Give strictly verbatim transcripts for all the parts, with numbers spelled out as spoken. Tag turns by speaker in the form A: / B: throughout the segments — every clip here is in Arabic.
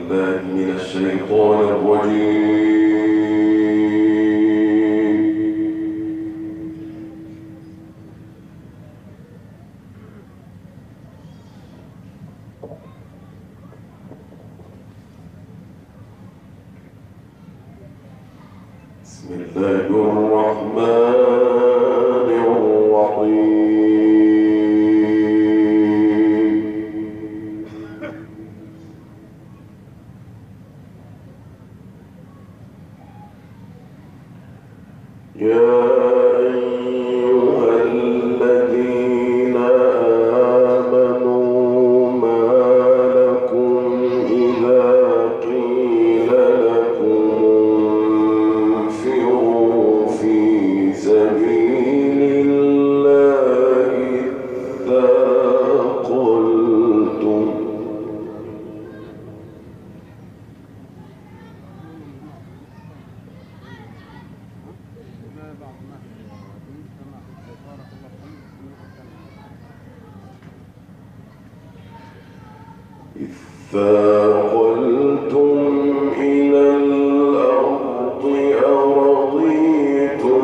A: بالله من الشيطان الرجيم. بسم الله الرحمن الرحيم. يا أيها الذين آمنوا ما لكم إذا قيل لكم انفروا في سبيل الله اثاقلتم اثاقلتم إلى الأرض أرضيتم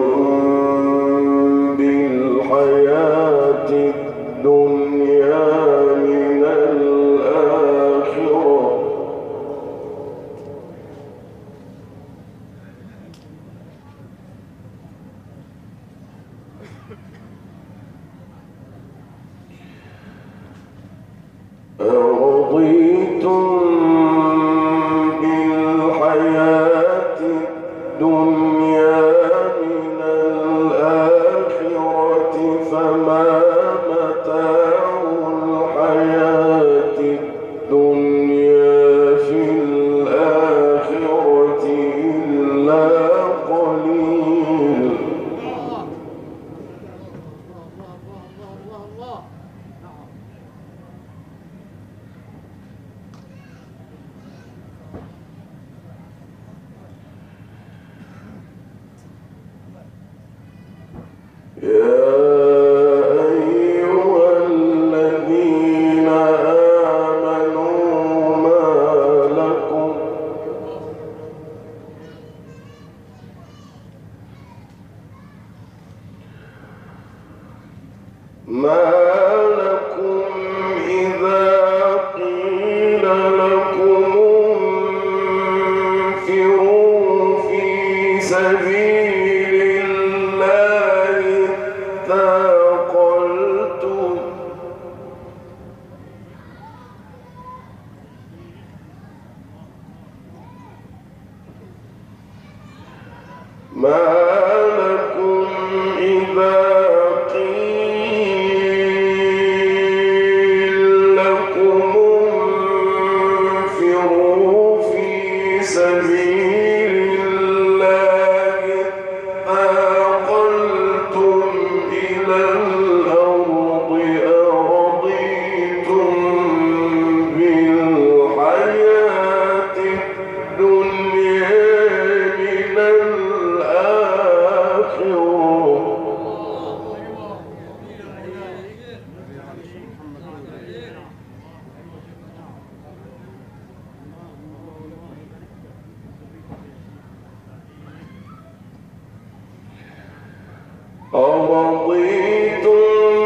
A: بالحياة الدنيا من الآخرة أرضيتم بالحياة الدنيا من الآخرة فما متاع الحياة الدنيا في الآخرة إلا قليل. يا أيها الذين آمنوا ما لكم ما لكم إذا قيل لكم انفروا في سبيل الله اثاقلتم ما لكم إذا قيل لكم انفروا في سبيل الله اثاقلتم إلى الأرض أرضيتم بالحياة الدنيا من الآخرة أرضيتم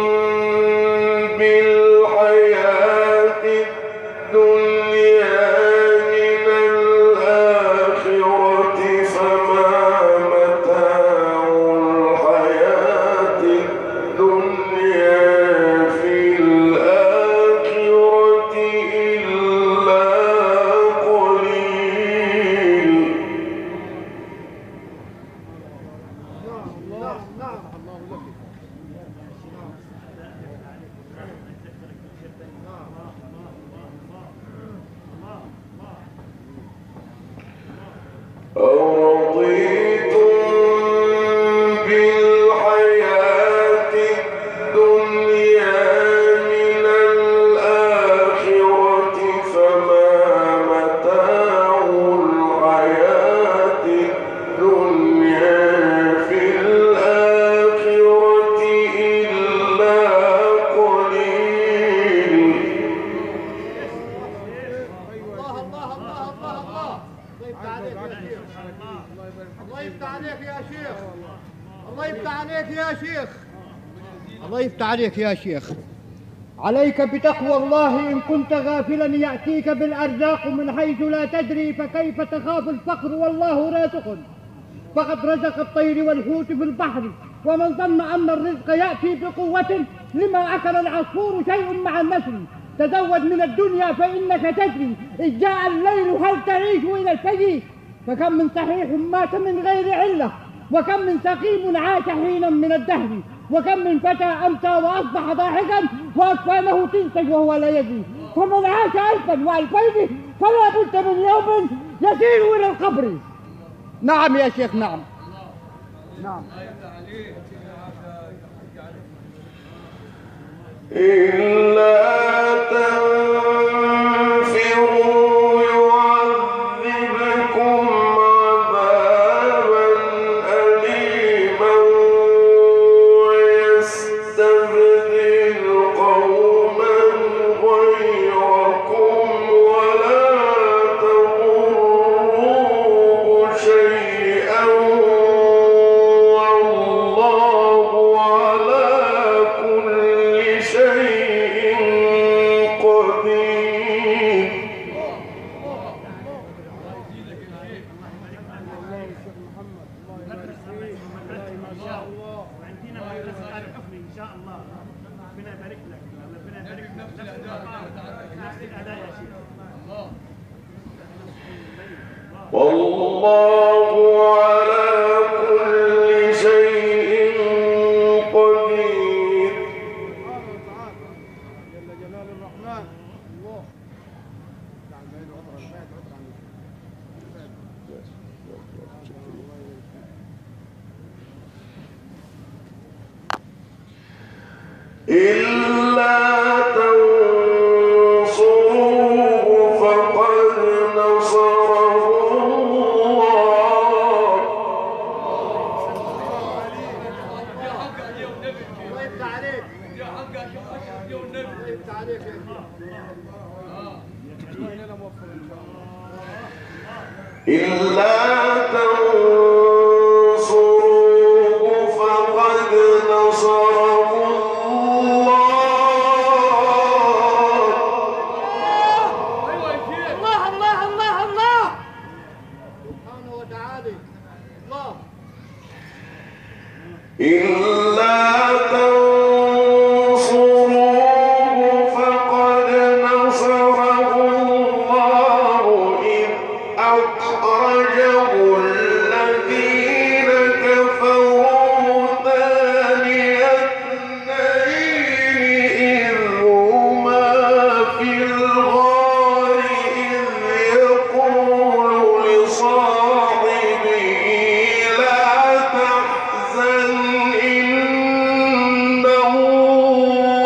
A: بالحياة الدنيا من الآخرة فما متاع الحياة الدنيا في الآخرة إلا قليل. أرضيتم بالحياة الدنيا من الآخرة فما متاع الحياة الدنيا في الآخرة إلا قليل. الله الله الله
B: الله يفتح عليك يا شيخ. الله يفتح عليك يا شيخ. الله يفتح عليك يا شيخ. عليك بتقوى الله. إن كنت غافلا يأتيك بالأرزاق من حيث لا تدري، فكيف تخاف الفقر والله رازق. فقد رزق الطير والحوت في البحر، ومن ظن أن الرزق يأتي بقوة لما أكل العصفور شيء مع النسل. تزود من الدنيا فإنك تجري، إذ جاء الليل هل تعيش إلى الفجر. فكم من صحيح مات من غير علة، وكم من سقيم عاش حينا من الدهر، وكم من فتى أمسى وأصبح ضاحكا وأكفانه تنتج وهو لا يدري. فمن عاش ألفا وألفين فلا بد من يوم يسير إلى القبر. نعم يا شيخ. نعم نعم.
A: إلا تنفروا يعذبكم عذابا أليما ويستبدل قوما غيركم ولا تضروه شيئا والله على كل شيء قدير. والله على كل شيء قدير.
B: جل جلال الرحمن. الله.
A: إلا تنصروه فقد نصره الله.
B: الله يفتح عليك. الله يفتح عليك يا شيخ.
A: إلا تنصروه فقد نصره الله.
B: الله الله الله الله سبحانه وتعالى. الله.
A: إلا تنصروه فقد نصره الله إذ أخرجه الذين كفروا ثاني اثنين إذ هما في الغار إذ يقول لصاحبه لا تحزن إن الله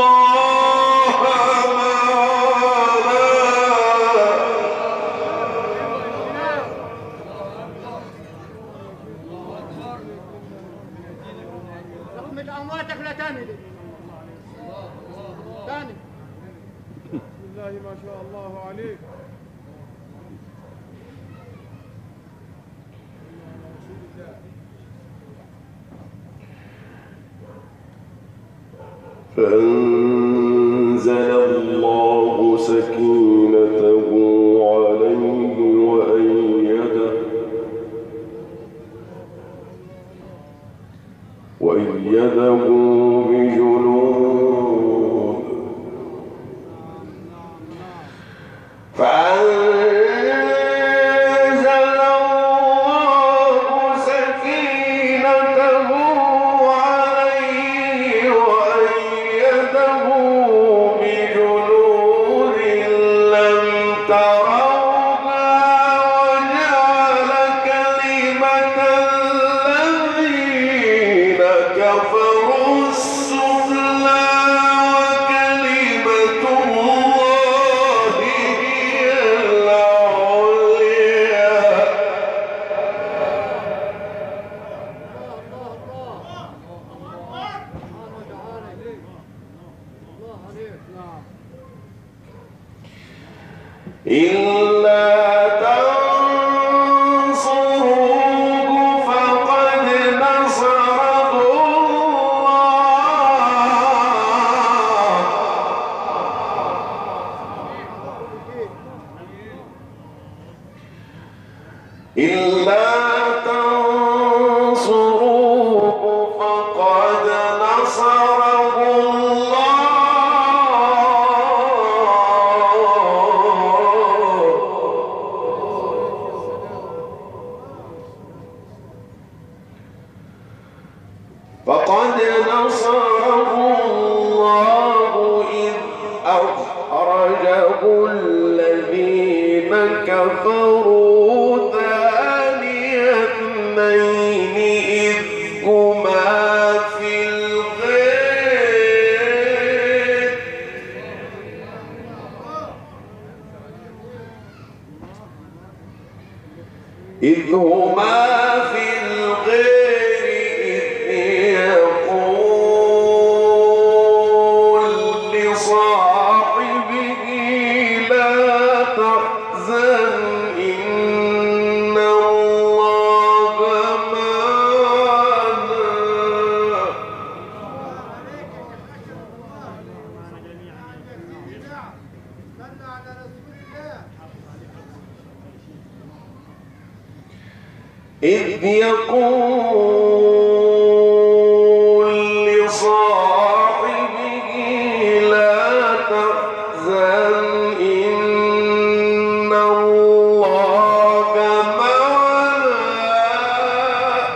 B: رحمة أمواتك لا تاني تاني.
C: بسم الله ما شاء الله عليك.
A: فأنزل الله سكينته عليه وأيده وأيده بجنود فأنزل الله سكينته عليه وأيده إلا تنصروه فقد نصره فقد نصره الله إذ أخرجه الذين كفروا ثاني اثنين إذ هما في الغير إذ هما في الغير إذ يقول لصاحبه لا تحزن إن الله معنا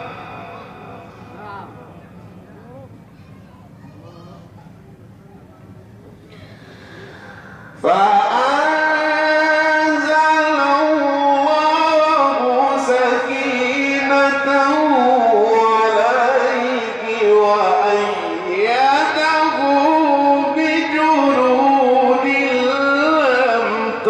A: فأنزل الله سكينته عليه وأيده بجنود لم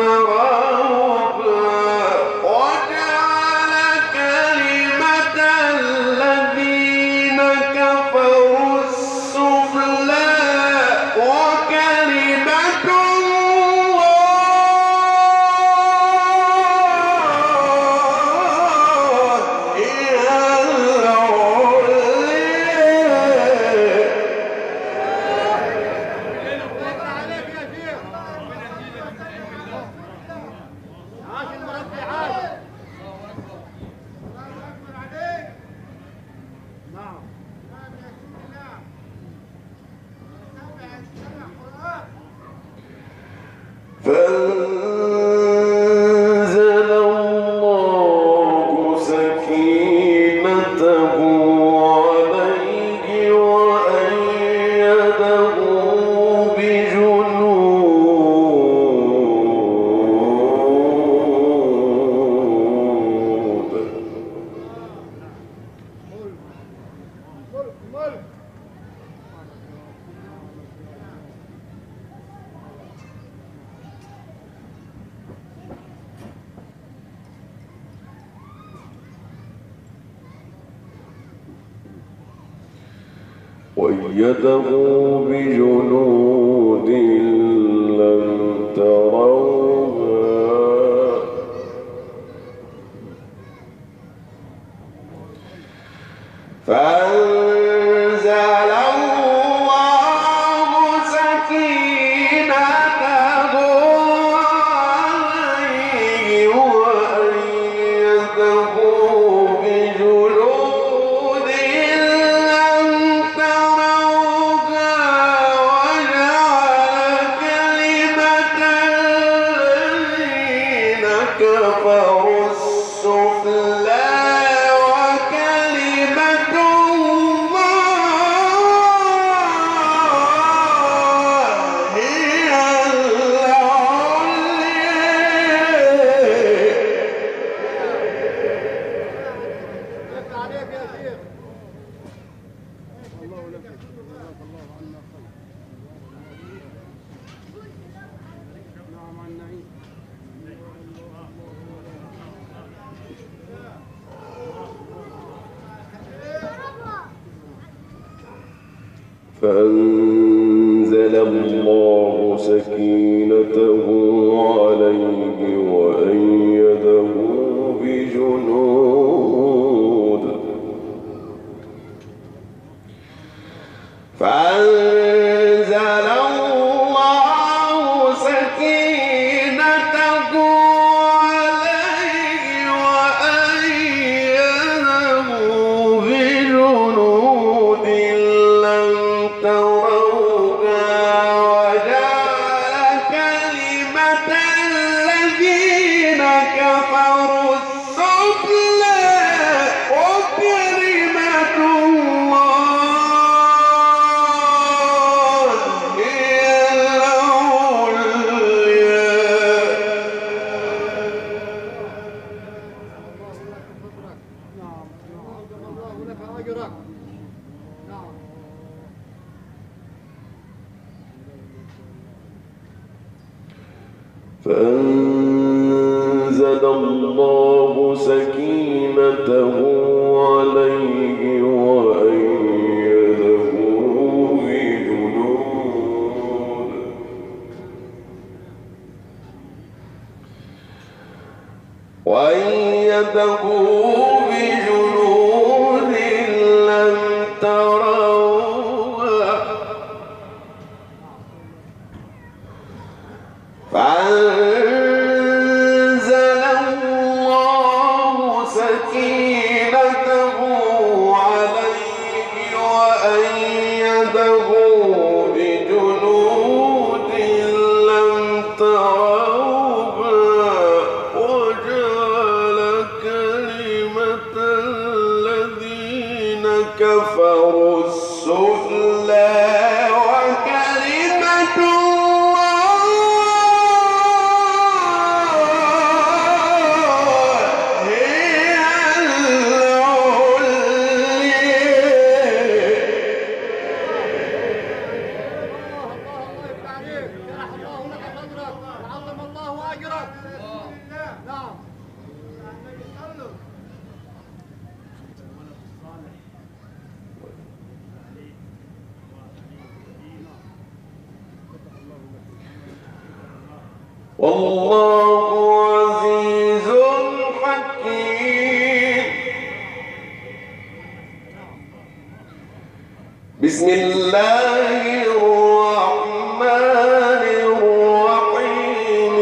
A: تروها وجعل كلمة الذين كفروا السفلى وكلمة الله هي فأنزل الله سكينته عليه وأيده بجنود وأيده بجنود لم تروها فأنزل الله سكينته عليه وأيده بجنود لم تروها وجعل كلمة الذين كفروا السفلى وكلمة الله هي فأنزل الله سكينته عليه وأيده بجنود فأنزل الله سكينته عليه وأيده
B: صدرك. نعم.
A: فأنزل الله سكينته عليه وأيده بجنود وأيده بجنود لم تروها فأنزل الله سكينته عليه وأيده بجنود لم تروها وجعل كلمة الذين كفروا السفلى وكلمة والله عزيز حكيم. بسم الله الرحمن الرحيم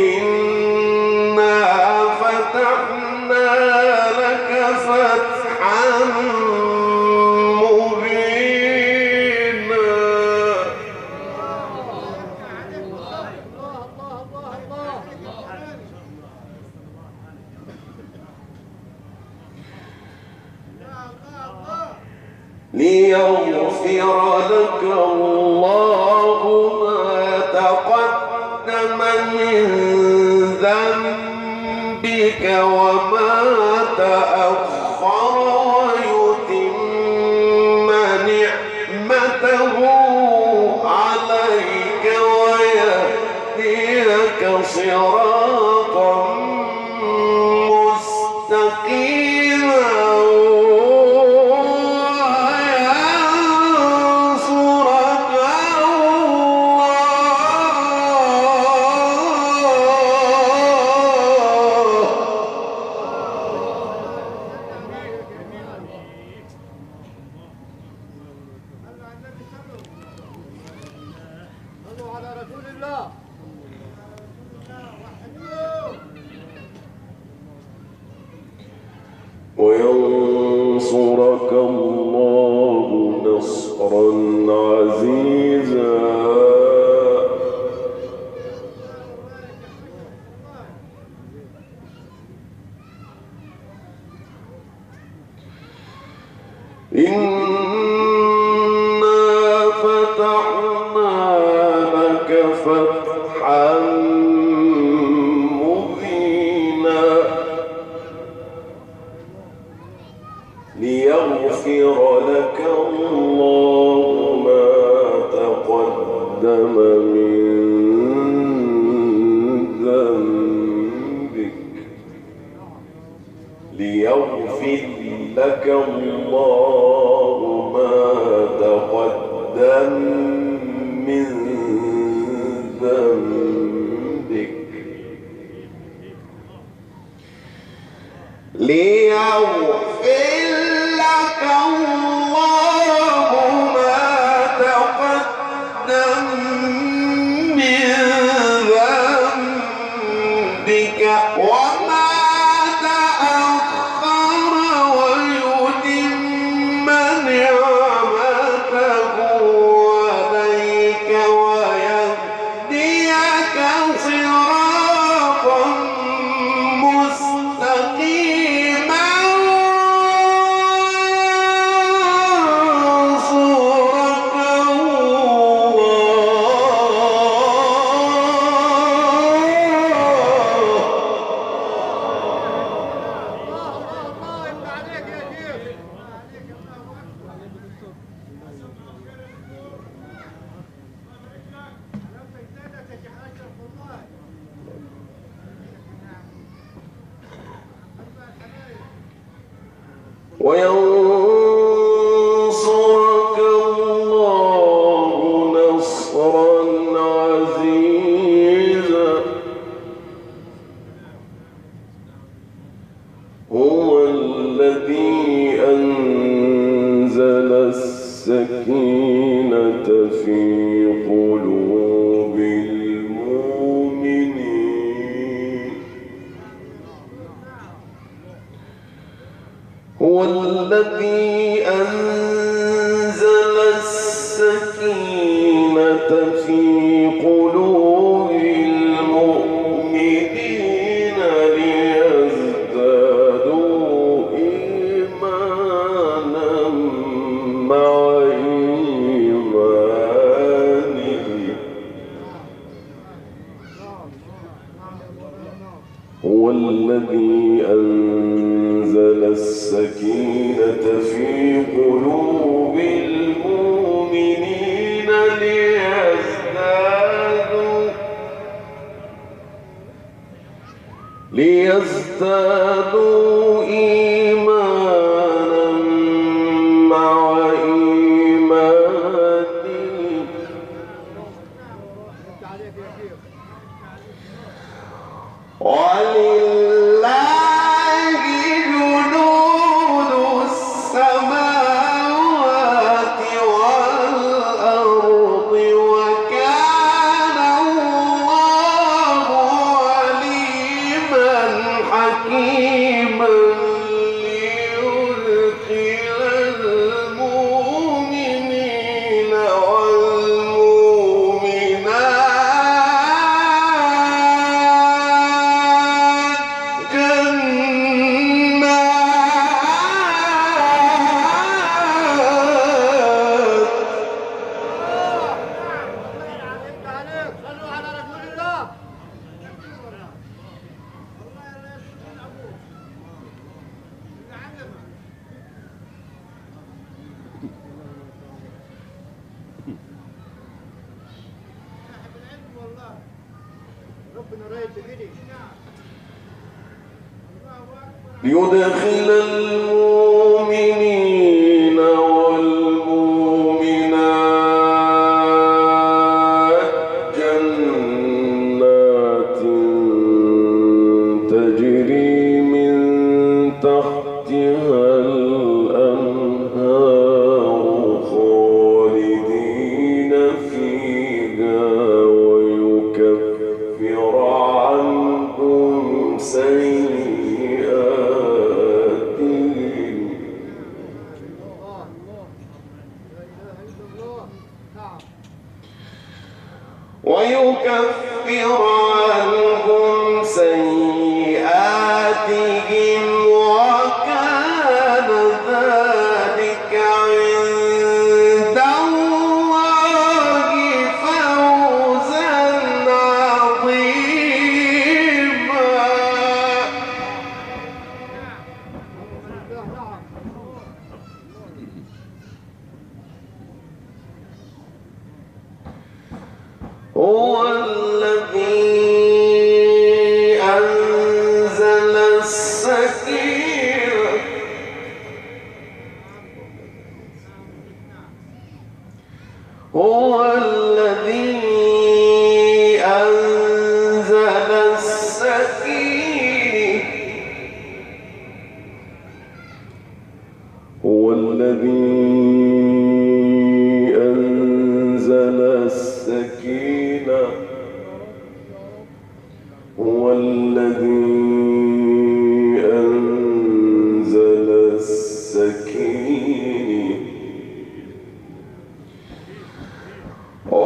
A: إنا فتحنا لك فتحا ليغفر لك الله ما تقدم من ذنبك وما تأخر ويتم نعمته عليك ويهديك صراطا مستقيما وينصرك الله نصرا عزيزا. إنا فتحنا لك فتحا مبينا ليغفر لك الله ما تقدم من ذنبك ليغفر لك الله ما تقدم من ذنبك ليغفر لك الله ما تقدم من ذنبك وما تأخر ويتم نعمته عليك ويهديك صراطا مستقيما وينصرك الله نصرا عزيزا هو الذي أنزل السكينة في قلوب المؤمنين هو الذي أنزل السكينة في قلوب المؤمنين ليزدادوا إيمانا مع إيمانهم هو الذي أنزل السكينة في قلوب المؤمنين ليزدادوا ليزدادوا إيمانا مع إيمانهم ولله جنود السماوات والأرض وكان الله عليما حكيما ليدخل المؤمنين والمؤمنات جنات
B: صلوا على رسول الله. ربنا رايد بكده
A: ليدخل المؤمنين والمؤمنات جنات تجري من تحتها الأنهار خالدين فيها ويكفر عنهم سيئاتهم ويكفر عنهم سيئاتهم وكان ذلك عند الله فوزا عظيما هو الذي أنزل السكينة هو الذي أنزل السكينة هو الذي أنزل السكينة هو الذي أنزل السكينة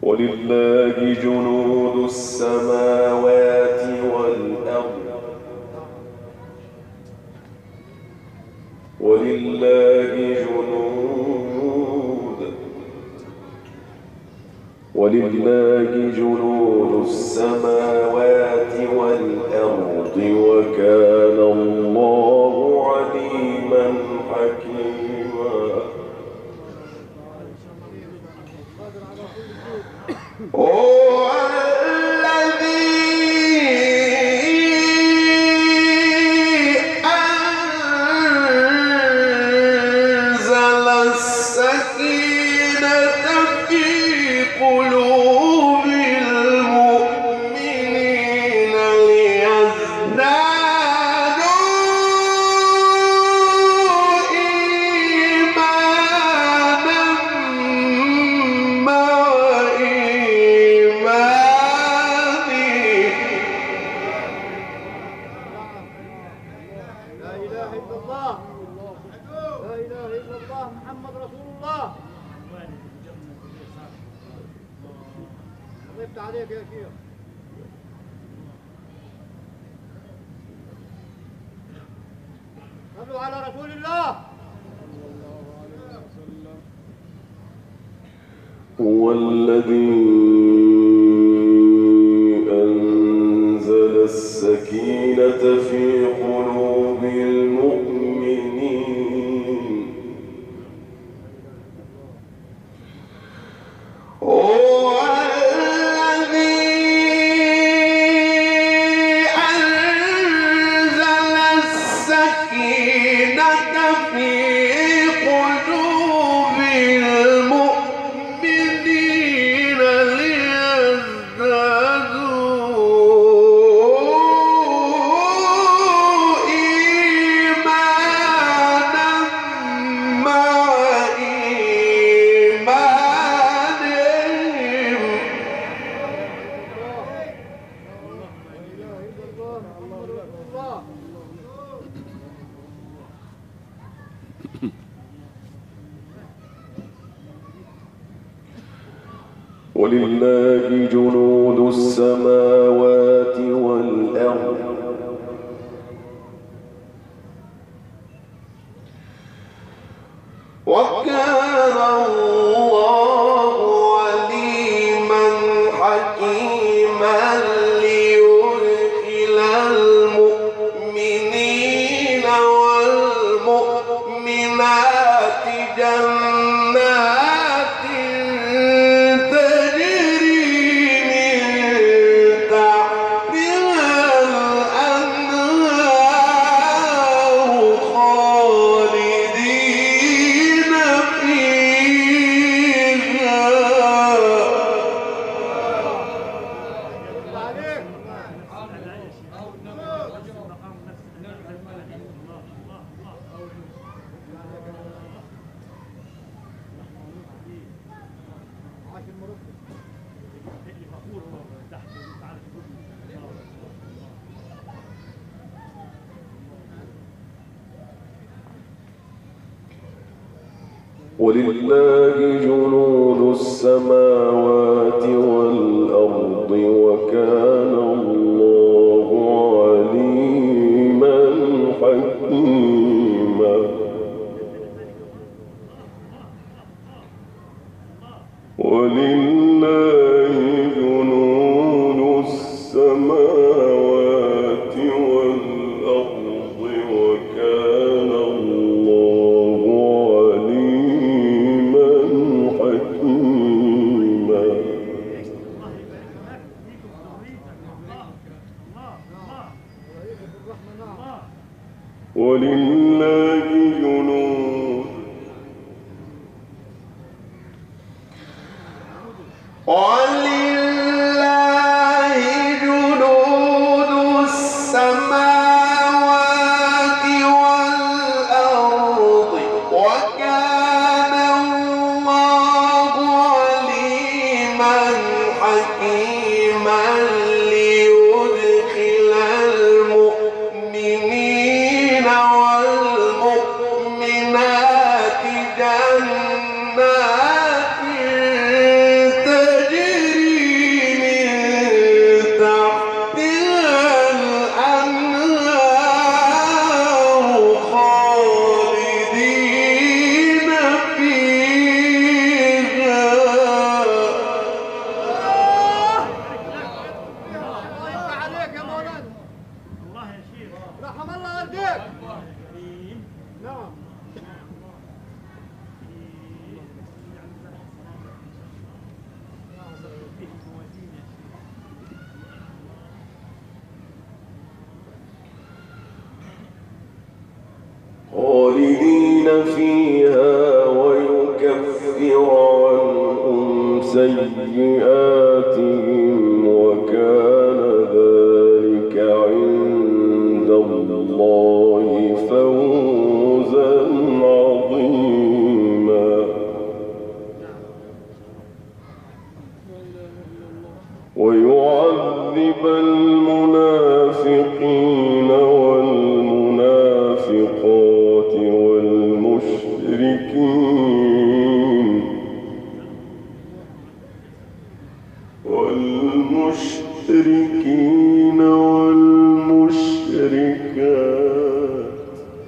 A: ولله جنود السماوات والأرض ولله جنود ولله جنود السماوات والأرض وكان الله عليما حكيما. هو الذي أنزل السكينة في قلوب المؤمنين ليزدادوا إيمانا مع
B: لا إله إلا الله، لا إله إلا الله، محمد رسول الله. الله يفتح عليك يا شيخ. صلوا على رسول الله.
A: هو الذي أنزل السكينة في قلوب المؤمنين هو الذي أنزل السكينة في قلوب المؤمنين ليزدادوا إيمانا مع إيمانهم.
B: لا إله إلا الله، محمد رسول الله.
A: ولله جنود السماوات والأرض وكان الله عليما حكيما ليدخل المؤمنين والمؤمنات جنات تجري من تحتها الأنهار خالدين فيها.
B: عليك. عاش المربي.
A: ولله جنود السماوات والأرض وكان الله عليما حكيما. ولله جنود السماوات والأرض وكان الله عليما حكيما. ولله جنود ولله جنود السماوات والأرض وكان الله عليما حكيما ليدخل المؤمنين والمؤمنات جنات تجري فيها ويكفر عنهم سيئاتهم وكان ذلك عند الله فوزا عظيما ويعذب المنافقين والمنافقات والمشركين والمشركين والمشركات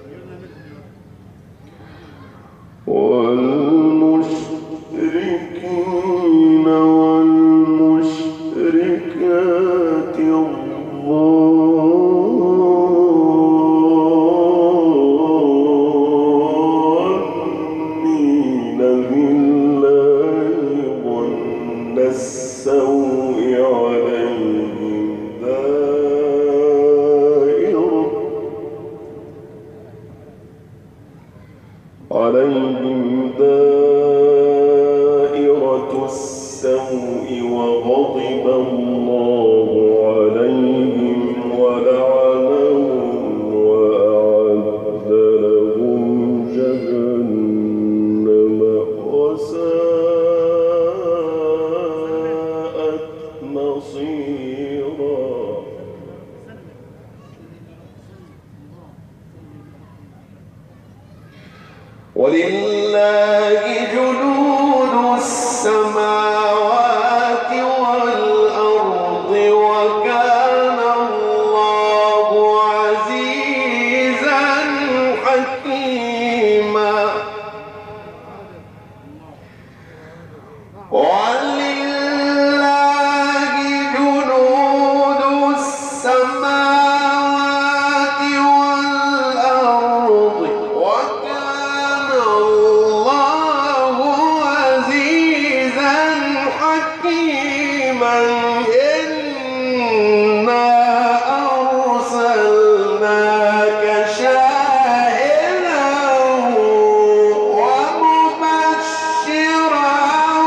A: والمشركين والمشركات الظانين بالله ظن السوء عليهم دائرة عليهم دائرة السوء وغضب الله عليهم ولعنهم وأعد لهم جهنم وساءت مصيرا ولله جنود السماوات والأرض وكان الله عزيزا حكيما ولله جنود السماوات والأرض وكان الله عزيزا حكيما إنا أرسلناك شاهدا ومبشرا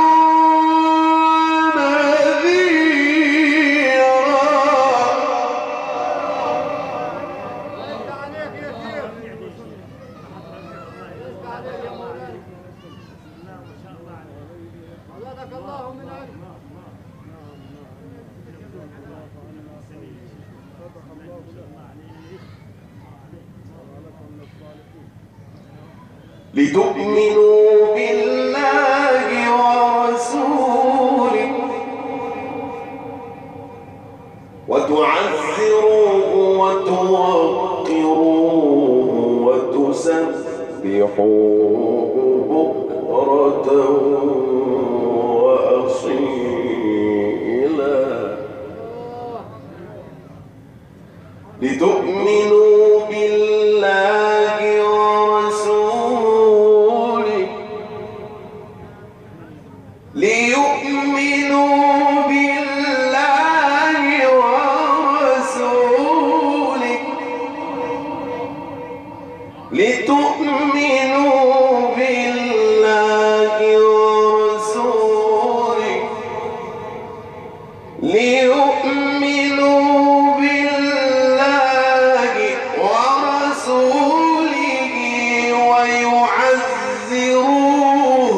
A: لتؤمنوا بالله ورسوله وتعزروه وتوقروه وتسبحوه بكرة وأصيلا لتؤمنوا بالله ورسوله ليؤمنوا بالله ورسوله لتؤمنوا بالله ورسوله ليؤمنوا بالله ورسوله ويعزروه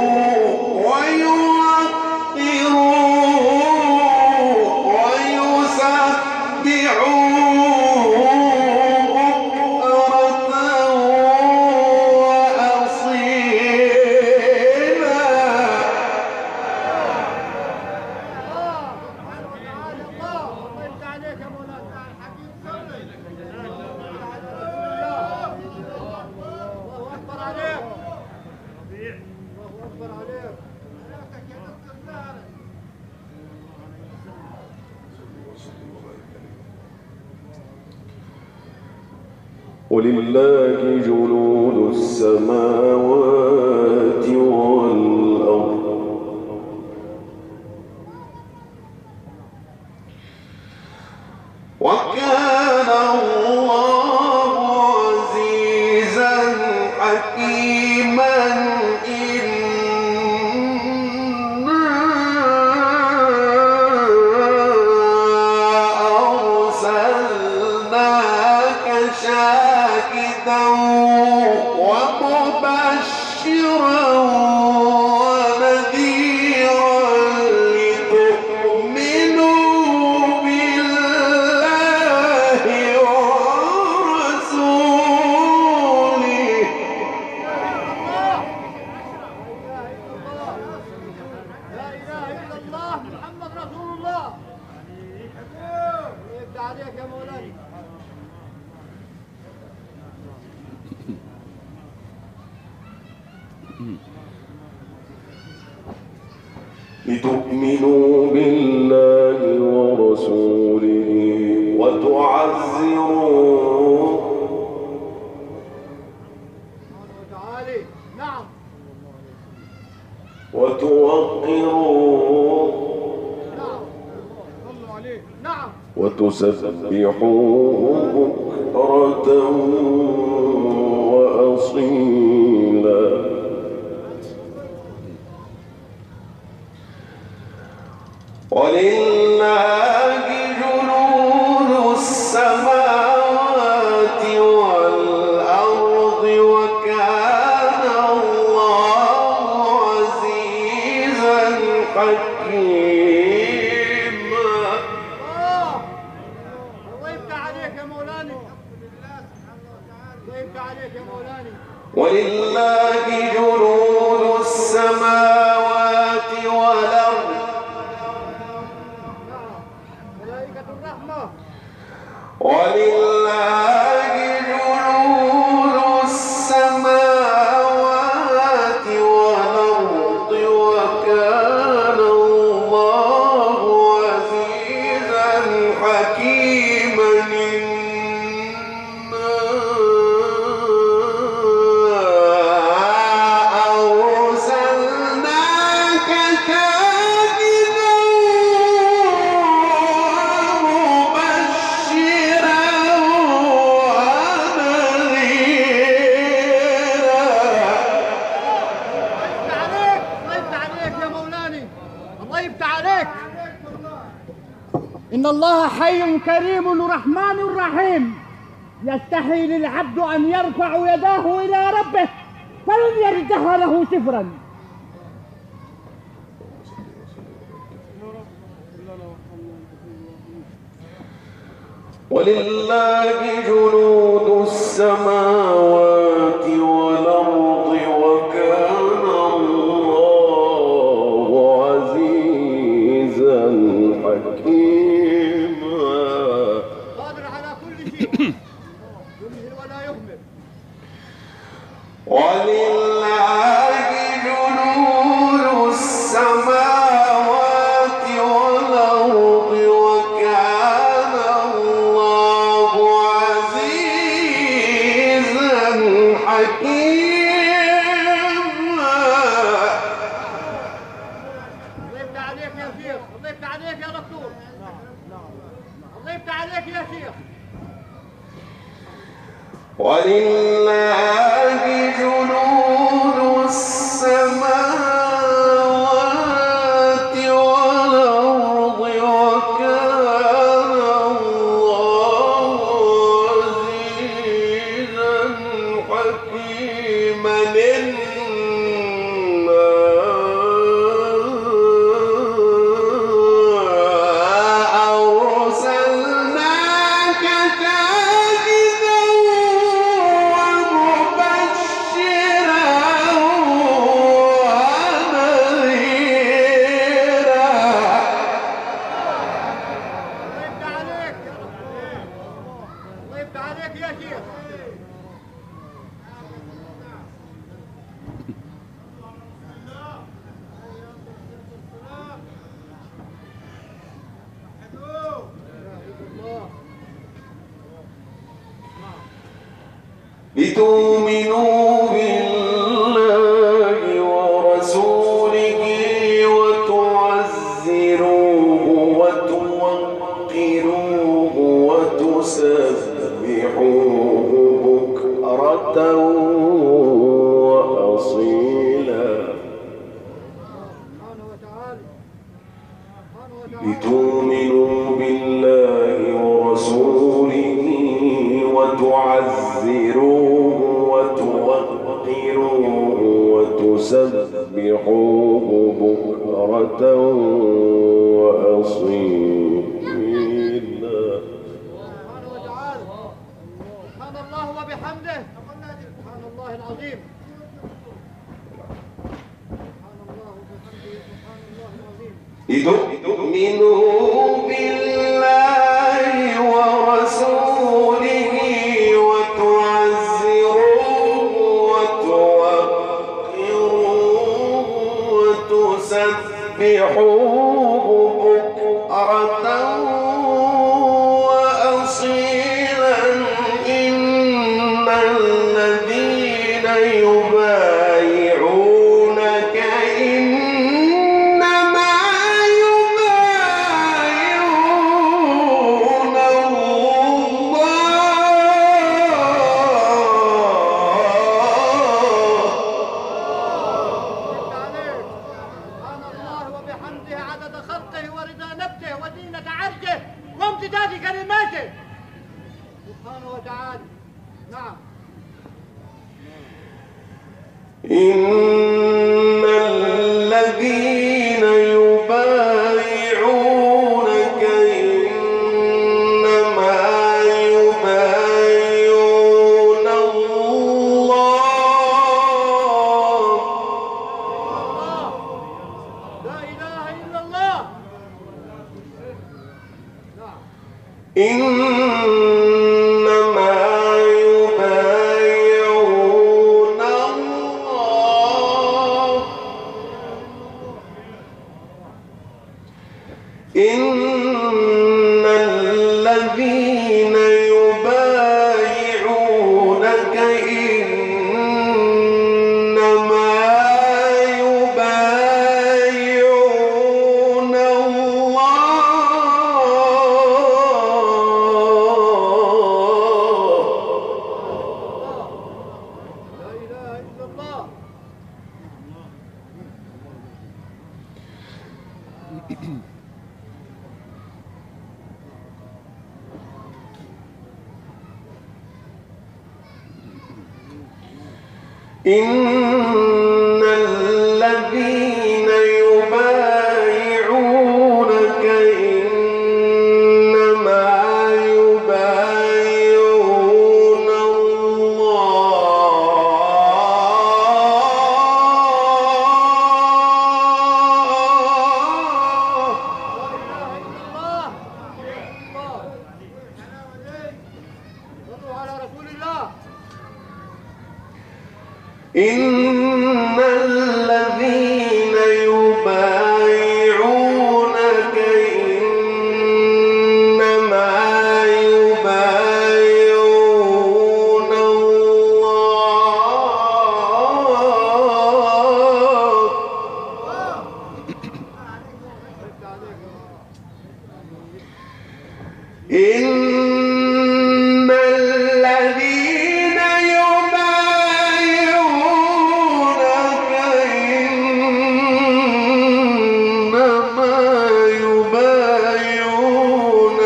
A: ويوقروه ويسبحوه بكرة وأصيلا ولله جنود السماوات والأرض وكان الله عزيزا حكيما لتؤمنوا بالله ورسوله وتعزروه
B: وتعالي نعم
A: وتوقروه
B: نعم
C: صلوا عليه.
B: نعم
A: وتسبحوه بكرة وأصيلا ولله جنود السماوات والأرض وكان الله عزيزا حكيما.
B: آه. الله يفتح عليك يا مولاني. الله يفتح عليك يا مولاني.
A: ولله جنود السماوات والأرض
B: نعم ملائكة الرحمة.
A: ولله جنود السماوات والأرض وكان الله عزيزا حكيما. أرسلناك كاتبا ومبشرا
B: إن الله حي كريم رحمن رحيم، يستحي للعبد أن يرفع يداه إلى ربه فلن يردها له صفرا.
A: ولله جنود السماوات والأرض وكان الله عزيزا حكيما.
B: قادر على كل شيء يمهل ولا يهمل.
A: ولله جنود السماوات والأرض وكان الله عزيزا حكيما.
B: الله يفتح عليك يا شيخ، الله يفتح عليك يا دكتور، الله يفتح عليك يا شيخ.
A: ولله جنود السماوات والأرض وكان الله عزيزا حكيما. أرسلناك كاتبا ومبشرا ونذيرا.
B: الله يفتح عليك يا دكتور، الله يفتح عليك يا شيخ.
A: لتؤمنوا بالله ورسوله وتعزروه وتوقروه وتسبحوه بكرة وأصيلا.
B: سبحانه وتعالى سبحانه وتعالى.
A: لتؤمنوا بالله ورسوله وتعزروه وتوقروه وتسبحوه بكرة وأصيلا.
B: سبحانه وتعالى. سبحان الله وبحمده، سبحان الله العظيم. سبحان الله وبحمده، سبحان الله العظيم.
A: لتؤمنوا بالله ورسوله وتعزروه وتوقروه وتسبحوه بكرة وأصيلا إن الذين يبايعونك إنما يبايعون
B: وبحمده عدد خلقه ورضا نفسه وزينة عرشه وامتداد كلماته سبحانه وتعالى. نعم.
A: إن الذين يبايعونك إنما يبايعون الله.
B: لا إله إلا الله. نعم. إنما يبايعون الله. إن الذين يبايعونك إنما يبايعون الله. لا إله إلا الله. إن الذين يبايعونك إنما يبايعون الله. صلوا على رسول الله. إن الذين يبايعونك إنما يبايعون الله. إن الذين يبايعونك إنما يبايعون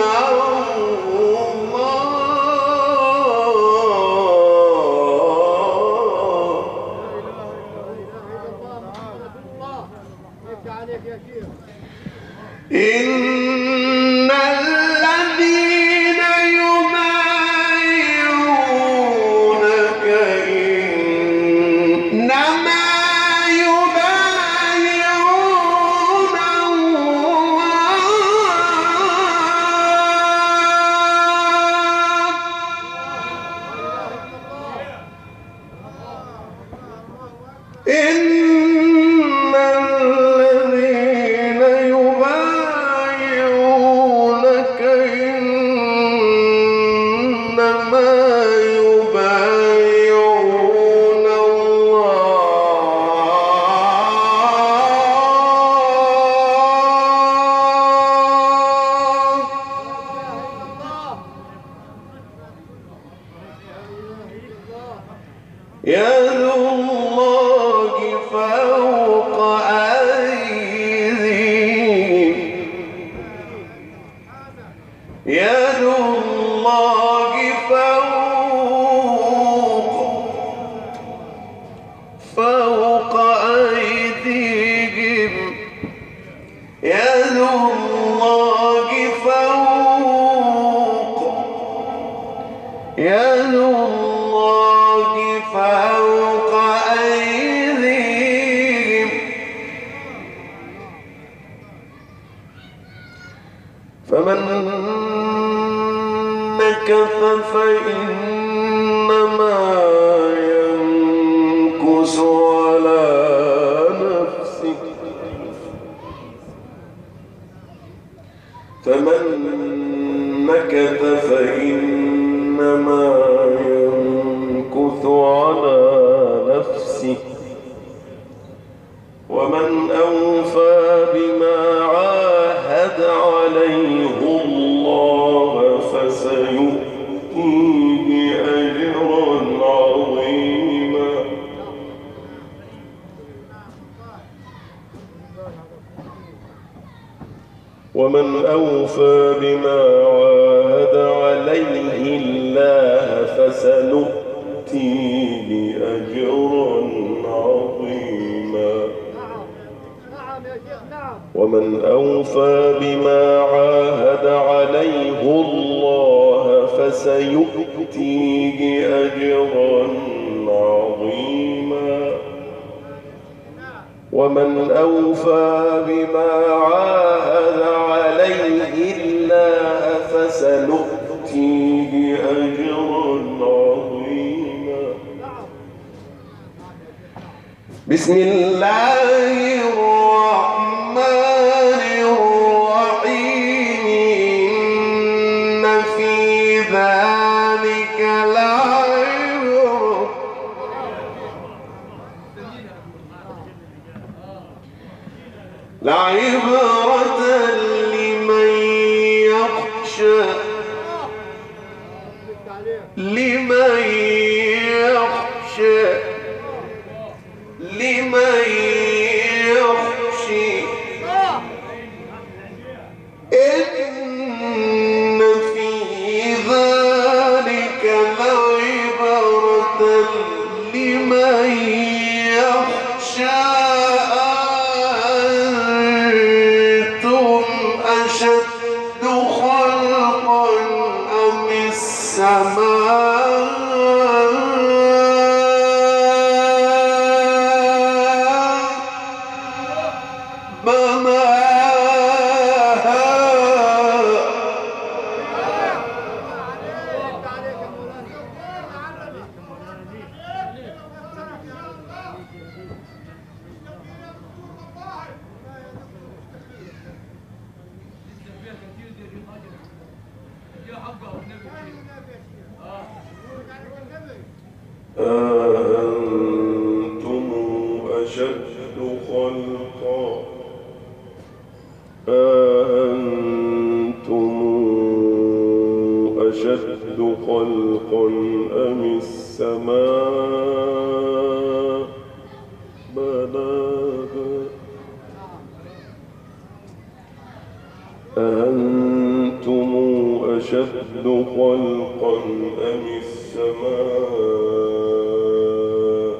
B: الله. إن الذين يبايعونك إنما يبايعون الله. إن الذين يبايعونك إنما يبايعون الله. يد الله فوق أيديهم. يد الله فوق فوق أيديهم. يد الله فوق يد الله فوق أيديهم. فمن نكث فإنما ينكث على نفسه
A: فمن نكث فإنما ينكث على نفسه ومن أوفى بما عاهد عليه الله فسيؤتيه أجرا عظيما. ومن أوفى بما عاهد عليه الله فسنؤتيه أجرا عظيما. ومن أوفى بما عاهد عليه الله فسيؤتيه أجرا عظيما. ومن أوفى بما عاهد عليه الله فسنؤتيه أجرا عظيما. بسم الله الرحمن الرحيم. إن في ذلك لعبرة لعبرة لمن يخشى لمن يخشى لمن يخشى. إن في ذلك لعبرة لمن يخشى. أنتم أشد خلقا أم السماء أأنتم أشد خلقا أأنتم أشد خلقا أم السماء بناها. أأنتم أشد خلقا أم السماء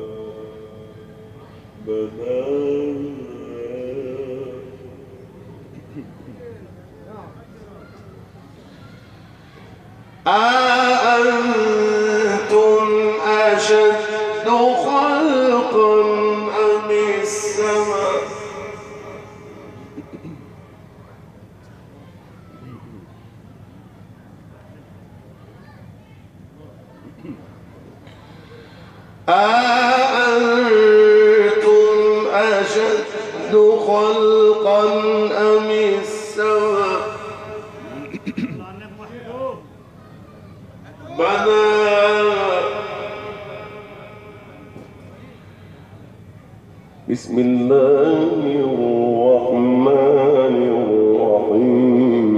A: بناها. أأنتم أشد خلقا أم السماء. أأنتم أشد خلقا أم السماء بناها. بسم الله الرحمن الرحيم.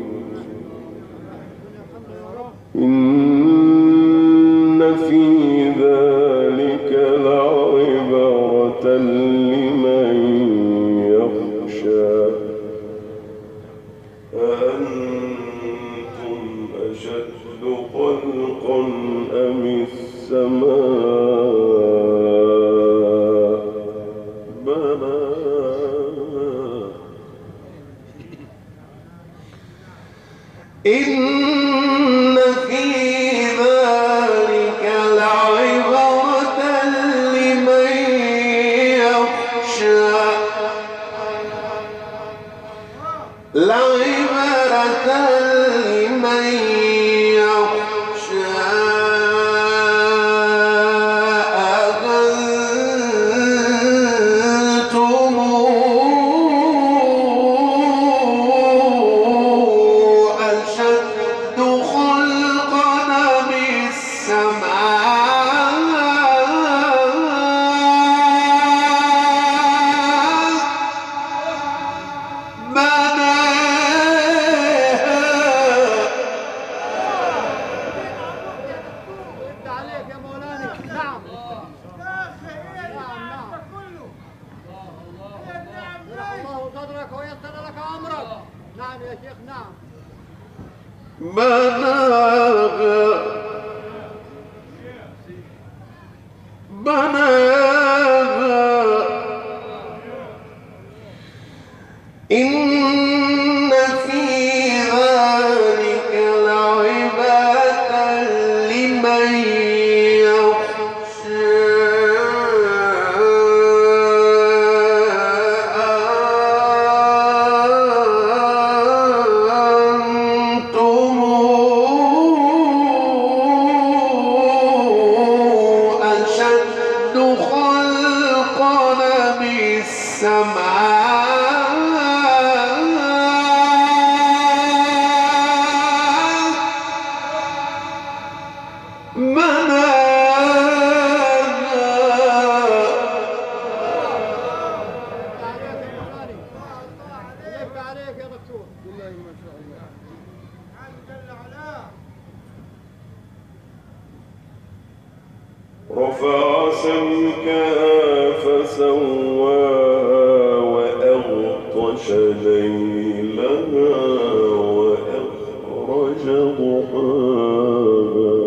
A: إن في ذلك لعبرة لمن يخشى. أأنتم أشد خلقا أم السماء بناها. إن في ذلك لعبرة لمن يخشى لعبرة لمن يخشى. أأنتم رفع سمكها فسواها وأغطش ليلها وأخرج ضحاها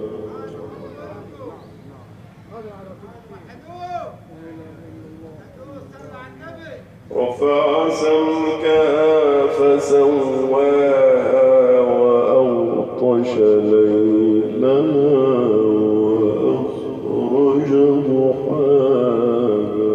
A: رفع سمكها فسواها وأغطش ليلها وأخرج ضحاها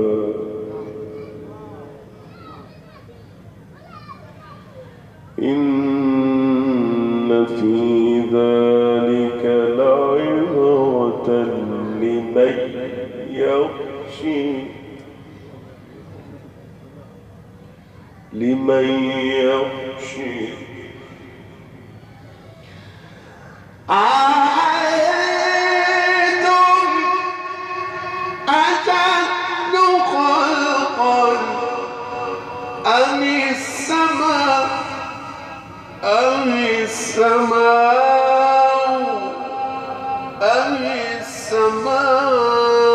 A: إن في ذلك لعبرة لمن يخشى لمن يخشى أأنتم أشد خلقا أم السماء أم السماء أم السماء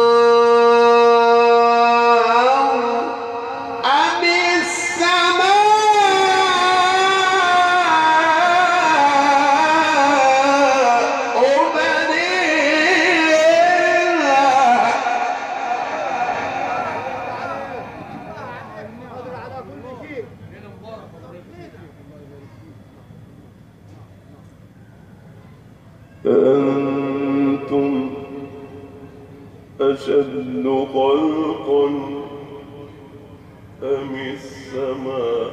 A: أأنتم أشد خلقا أم السماء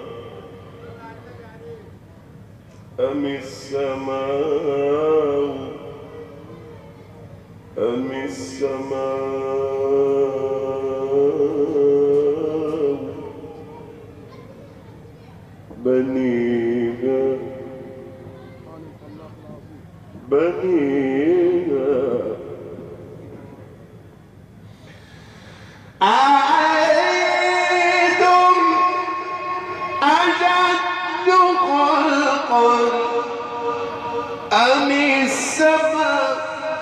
A: أم السماء أم السماء بنيها بنيها أأنتم أشد خلقا أم السماء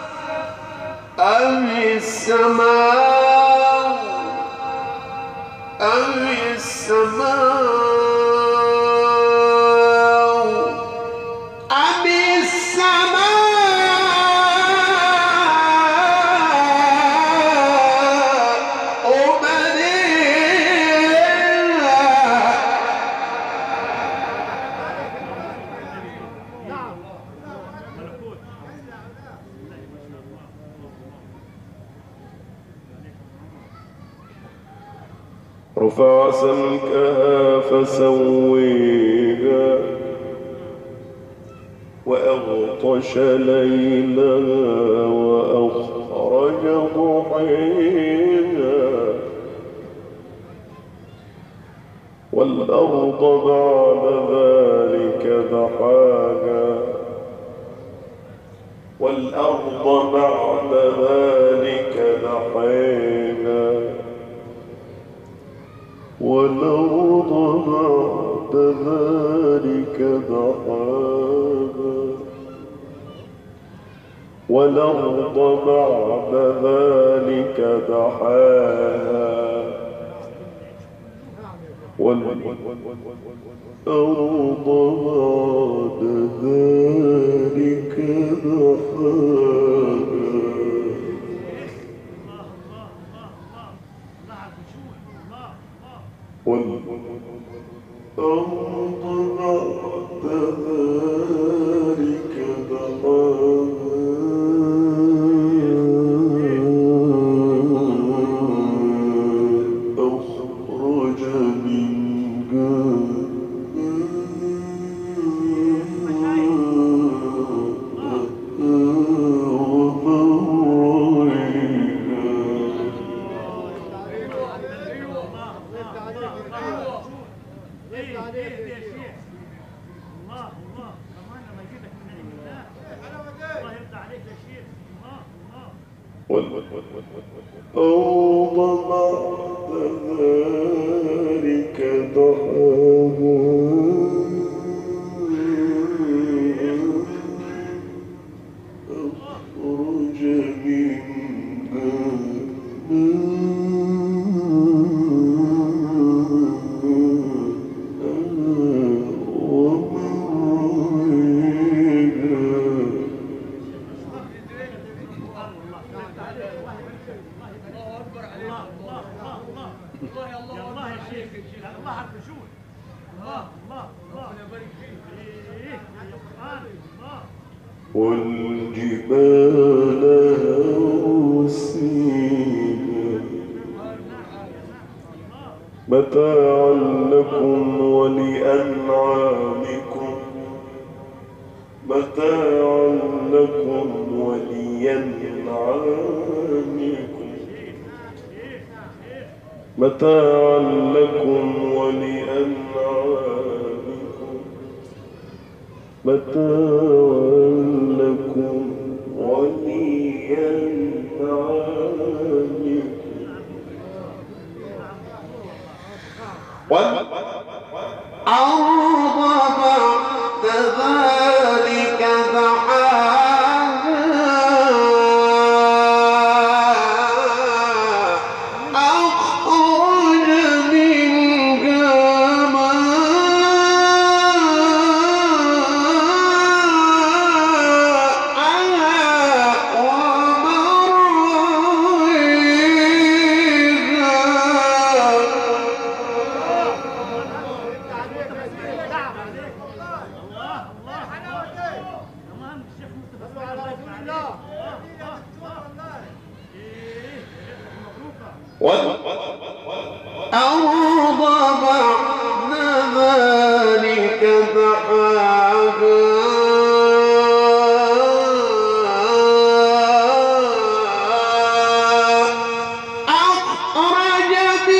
A: أم السماء أم السماء رفع سمكها فسويها وأغطش ليلها وأخرج ضحيها والأرض بعد ذلك دحاها والأرض بعد ذلك دحاها والأرض بعد بعد ذلك دحاها والأرض بعد ذلك دحاها والأرض بعد ذلك دحاها والأرض بعد ذلك دحاها أخرج منها والأرض بعد ذلك دحاها أخرج منها والجبال أرسيها متاعا لكم ولأنعامكم متاعا لكم ولأنعامكم متاعا لكم ولأنعامكم متاعا لكم ولأنعامكم والأرض بعد ذلك دحاها أخرج منها والأرض بعد ذلك دحاها أخرج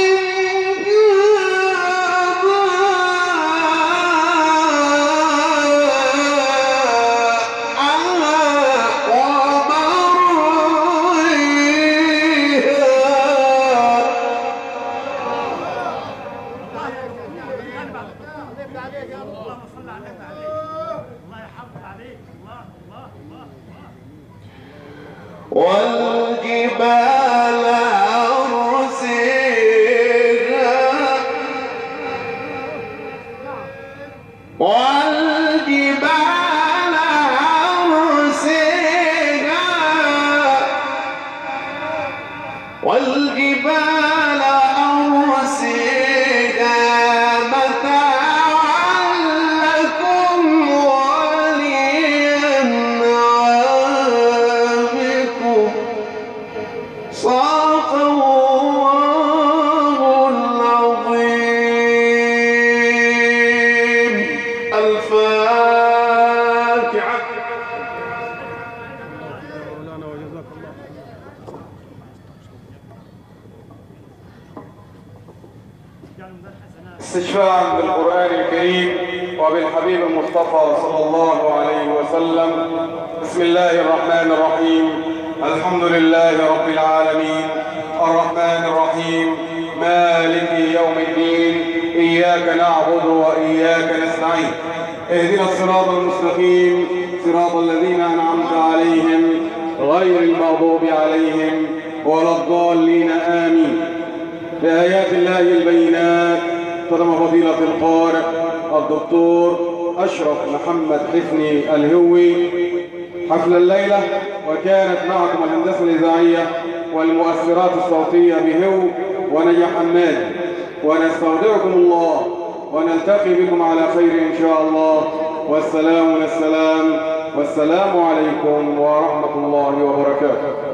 A: والجبال أرسيها والجبال أرسيها والجبال أرسيها متاعا لكم ولأنعامكم صدق الله العظيم. الفاتحة.
C: مولانا وجزاك الله.
D: استشفاعا بالقرآن الكريم وبالحبيب المصطفى صلى الله عليه وسلم. بسم الله الرحمن الرحيم. الحمد لله رب العالمين الرحمن الرحيم مالك يوم الدين إياك نعبد وإياك نستعين اهدنا الصراط المستقيم صراط الذين أنعمت عليهم غير المغضوب عليهم ولا الضالين آمين. بآيات الله البينات قدم فضيلة القارئ الدكتور أشرف محمد حفني الهوي حفل الليلة، وكانت معكم الهندسة الإذاعية والمؤثرات الصوتية بهو ونجا حماد، ونستودعكم الله ونلتقي بكم على خير إن شاء الله. والسلام والسلام والسلام عليكم ورحمة الله وبركاته.